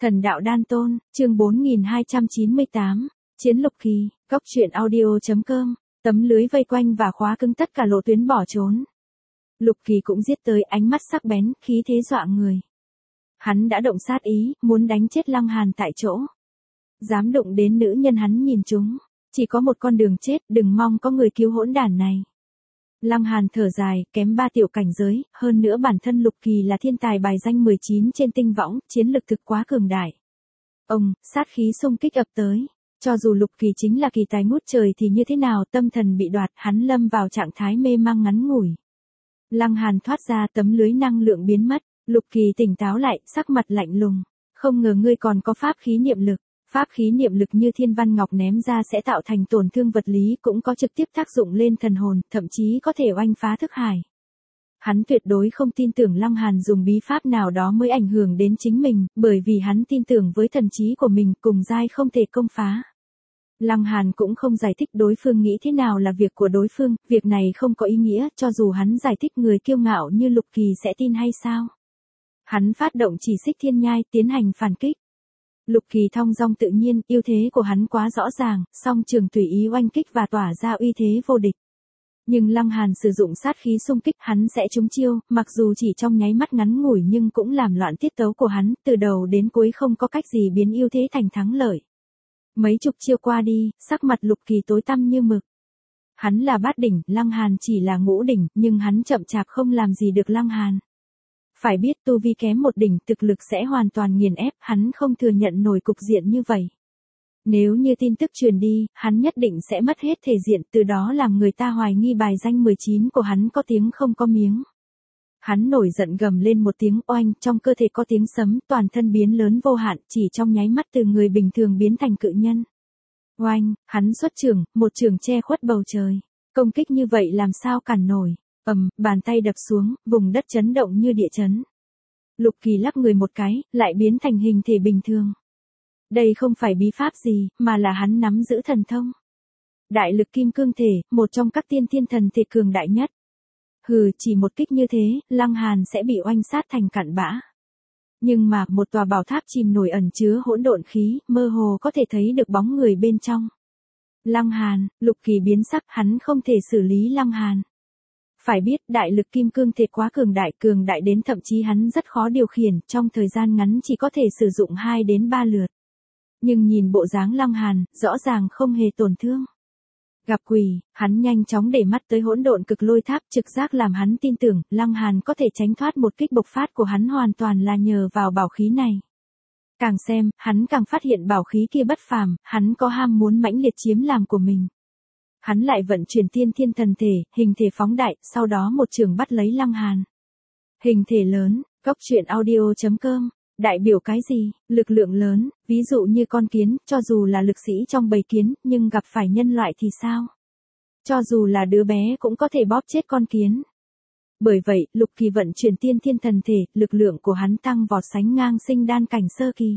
Thần đạo đan tôn, chương 4298, Chiến lục kỳ, góc truyện audio.com, tấm lưới vây quanh và khóa cứng tất cả lộ tuyến bỏ trốn. Lục kỳ cũng giết tới, ánh mắt sắc bén, khí thế dọa người. Hắn đã động sát ý, muốn đánh chết Lăng Hàn tại chỗ. Dám đụng đến nữ nhân hắn nhìn chúng, chỉ có một con đường chết, đừng mong có người cứu hỗn đản này. Lăng Hàn thở dài, kém 3 tiểu cảnh giới, hơn nữa bản thân Lục Kỳ là thiên tài bài danh 19 trên tinh võng, chiến lực thực quá cường đại. Ông, sát khí xung kích ập tới, cho dù Lục Kỳ chính là kỳ tài ngút trời thì như thế nào, tâm thần bị đoạt, hắn lâm vào trạng thái mê mang ngắn ngủi. Lăng Hàn thoát ra, tấm lưới năng lượng biến mất, Lục Kỳ tỉnh táo lại, sắc mặt lạnh lùng, không ngờ ngươi còn có pháp khí niệm lực. Pháp khí niệm lực như thiên văn ngọc ném ra sẽ tạo thành tổn thương vật lý, cũng có trực tiếp tác dụng lên thần hồn, thậm chí có thể oanh phá thức hải. Hắn tuyệt đối không tin tưởng Lăng Hàn dùng bí pháp nào đó mới ảnh hưởng đến chính mình, bởi vì hắn tin tưởng với thần trí của mình, cùng giai không thể công phá. Lăng Hàn cũng không giải thích đối phương nghĩ thế nào là việc của đối phương, việc này không có ý nghĩa, cho dù hắn giải thích người kiêu ngạo như Lục Kỳ sẽ tin hay sao. Hắn phát động chỉ xích thiên nhai, tiến hành phản kích. Lục Kỳ thong dong tự nhiên, ưu thế của hắn quá rõ ràng, song trường tùy ý oanh kích và tỏa ra uy thế vô địch. Nhưng Lăng Hàn sử dụng sát khí xung kích, hắn sẽ trúng chiêu, mặc dù chỉ trong nháy mắt ngắn ngủi nhưng cũng làm loạn tiết tấu của hắn, từ đầu đến cuối không có cách gì biến ưu thế thành thắng lợi. Mấy chục chiêu qua đi, sắc mặt Lục Kỳ tối tăm như mực. Hắn là bát đỉnh, Lăng Hàn chỉ là ngũ đỉnh, nhưng hắn chậm chạp không làm gì được Lăng Hàn. Phải biết tu vi kém một đỉnh, thực lực sẽ hoàn toàn nghiền ép, hắn không thừa nhận nổi cục diện như vậy. Nếu như tin tức truyền đi, hắn nhất định sẽ mất hết thể diện, từ đó làm người ta hoài nghi bài danh 19 của hắn có tiếng không có miếng. Hắn nổi giận gầm lên một tiếng oanh, trong cơ thể có tiếng sấm, toàn thân biến lớn vô hạn, chỉ trong nháy mắt từ người bình thường biến thành cự nhân. Oanh, hắn xuất chưởng, một chưởng che khuất bầu trời. Công kích như vậy làm sao cản nổi. Bàn tay đập xuống, vùng đất chấn động như địa chấn. Lục Kỳ lắc người một cái, lại biến thành hình thể bình thường. Đây không phải bí pháp gì, mà là hắn nắm giữ thần thông. Đại lực kim cương thể, một trong các tiên thiên thần thể cường đại nhất. Chỉ một kích như thế, Lăng Hàn sẽ bị oanh sát thành cặn bã. Nhưng mà, một tòa bảo tháp chìm nổi ẩn chứa hỗn độn khí, mơ hồ có thể thấy được bóng người bên trong. Lăng Hàn, Lục Kỳ biến sắc, hắn không thể xử lý Lăng Hàn. Phải biết, đại lực kim cương thể quá cường đại đến thậm chí hắn rất khó điều khiển, trong thời gian ngắn chỉ có thể sử dụng 2 đến 3 lượt. Nhưng nhìn bộ dáng Lăng Hàn, rõ ràng không hề tổn thương. Gặp quỷ, hắn nhanh chóng để mắt tới hỗn độn cực lôi tháp, trực giác làm hắn tin tưởng, Lăng Hàn có thể tránh thoát một kích bộc phát của hắn hoàn toàn là nhờ vào bảo khí này. Càng xem, hắn càng phát hiện bảo khí kia bất phàm, hắn có ham muốn mãnh liệt chiếm làm của mình. Hắn lại vận chuyển tiên thiên thần thể, hình thể phóng đại, sau đó một trường bắt lấy Lăng Hàn. Hình thể lớn, góc truyện audio.com, đại biểu cái gì? Lực lượng lớn, ví dụ như con kiến, cho dù là lực sĩ trong bầy kiến, nhưng gặp phải nhân loại thì sao? Cho dù là đứa bé cũng có thể bóp chết con kiến. Bởi vậy, Lục Kỳ vận chuyển tiên thiên thần thể, lực lượng của hắn tăng vọt sánh ngang sinh đan cảnh sơ kỳ.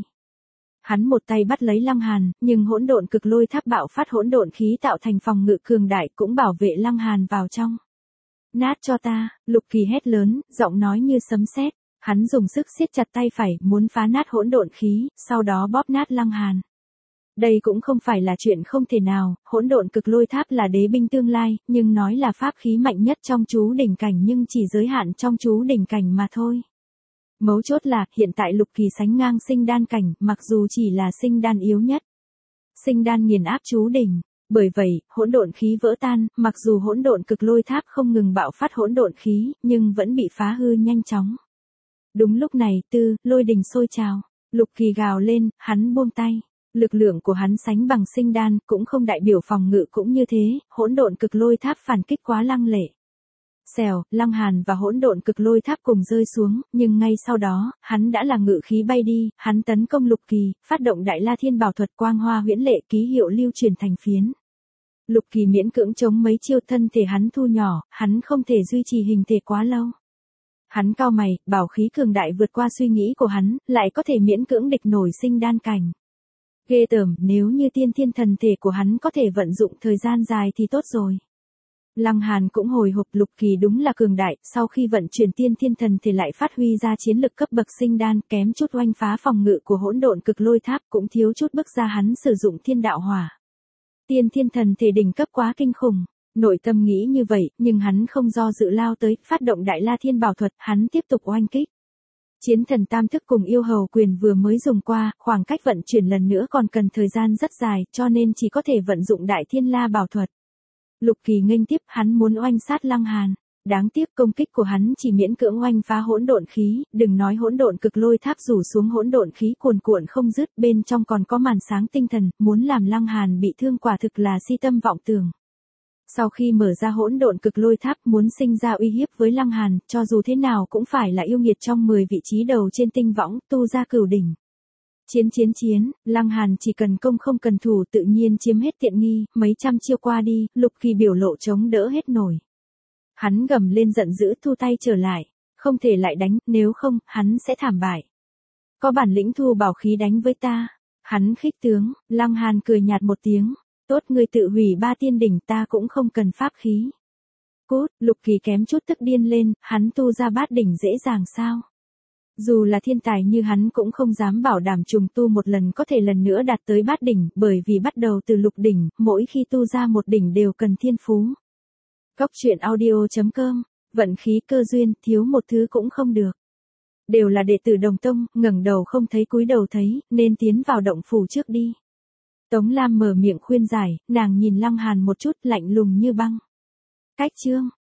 Hắn một tay bắt lấy Lăng Hàn, nhưng hỗn độn cực lôi tháp bạo phát hỗn độn khí tạo thành phòng ngự cường đại cũng bảo vệ Lăng Hàn vào trong. Nát cho ta, Lục Kỳ hét lớn, giọng nói như sấm sét. Hắn dùng sức siết chặt tay phải, muốn phá nát hỗn độn khí, sau đó bóp nát Lăng Hàn. Đây cũng không phải là chuyện không thể nào, hỗn độn cực lôi tháp là đế binh tương lai, nhưng nói là pháp khí mạnh nhất trong chú đỉnh cảnh nhưng chỉ giới hạn trong chú đỉnh cảnh mà thôi. Mấu chốt là, hiện tại Lục Kỳ sánh ngang sinh đan cảnh, mặc dù chỉ là sinh đan yếu nhất. Sinh đan nghiền áp chú đỉnh, bởi vậy, hỗn độn khí vỡ tan, mặc dù hỗn độn cực lôi tháp không ngừng bạo phát hỗn độn khí, nhưng vẫn bị phá hư nhanh chóng. Đúng lúc này, lôi đình sôi trào, Lục Kỳ gào lên, hắn buông tay. Lực lượng của hắn sánh bằng sinh đan, cũng không đại biểu phòng ngự cũng như thế, hỗn độn cực lôi tháp phản kích quá lăng lệ. Xèo, Lăng Hàn và hỗn độn cực lôi tháp cùng rơi xuống, nhưng ngay sau đó, hắn đã là ngự khí bay đi, hắn tấn công Lục Kỳ, phát động Đại La Thiên Bảo thuật quang hoa huyễn lệ, ký hiệu lưu truyền thành phiến. Lục Kỳ miễn cưỡng chống mấy chiêu, thân thể hắn thu nhỏ, hắn không thể duy trì hình thể quá lâu. Hắn cau mày, bảo khí cường đại vượt qua suy nghĩ của hắn, lại có thể miễn cưỡng địch nổi sinh đan cảnh. Ghê tởm, nếu như tiên thiên thần thể của hắn có thể vận dụng thời gian dài thì tốt rồi. Lăng Hàn cũng hồi hộp, Lục Kỳ đúng là cường đại, sau khi vận chuyển tiên thiên thần thì lại phát huy ra chiến lực cấp bậc sinh đan, kém chút oanh phá phòng ngự của hỗn độn cực lôi tháp, cũng thiếu chút bức ra hắn sử dụng thiên đạo hỏa. Tiên thiên thần thể đỉnh cấp quá kinh khủng. Nội tâm nghĩ như vậy, nhưng hắn không do dự lao tới, phát động Đại La Thiên Bảo thuật, hắn tiếp tục oanh kích. Chiến thần tam thức cùng yêu hầu quyền vừa mới dùng qua, khoảng cách vận chuyển lần nữa còn cần thời gian rất dài, cho nên chỉ có thể vận dụng Đại Thiên La Bảo thuật. Lục Kỳ nghênh tiếp, hắn muốn oanh sát Lăng Hàn. Đáng tiếc công kích của hắn chỉ miễn cưỡng oanh phá hỗn độn khí, đừng nói hỗn độn cực lôi tháp rủ xuống hỗn độn khí cuồn cuộn không dứt, bên trong còn có màn sáng tinh thần, muốn làm Lăng Hàn bị thương quả thực là si tâm vọng tưởng. Sau khi mở ra hỗn độn cực lôi tháp muốn sinh ra uy hiếp với Lăng Hàn, cho dù thế nào cũng phải là yêu nghiệt trong 10 vị trí đầu trên tinh võng, tu ra cửu đỉnh. Chiến, Lăng Hàn chỉ cần công không cần thủ tự nhiên chiếm hết tiện nghi, mấy trăm chiêu qua đi, Lục Kỳ biểu lộ chống đỡ hết nổi. Hắn gầm lên giận dữ thu tay trở lại, không thể lại đánh, nếu không, hắn sẽ thảm bại. Có bản lĩnh thu bảo khí đánh với ta. Hắn khích tướng, Lăng Hàn cười nhạt một tiếng. Tốt, ngươi tự hủy 3 tiên đỉnh, ta cũng không cần pháp khí. Cút, Lục Kỳ kém chút tức điên lên, hắn tu ra bát đỉnh dễ dàng sao? Dù là thiên tài như hắn cũng không dám bảo đảm trùng tu một lần có thể lần nữa đạt tới bát đỉnh, bởi vì bắt đầu từ lục đỉnh, mỗi khi tu ra một đỉnh đều cần thiên phú. Góc truyện audio.com, vận khí cơ duyên, thiếu một thứ cũng không được. Đều là đệ tử Đồng Tông, ngẩng đầu không thấy cúi đầu thấy, nên tiến vào động phủ trước đi. Tống Lam mở miệng khuyên giải, nàng nhìn Lăng Hàn một chút, lạnh lùng như băng. Cách chương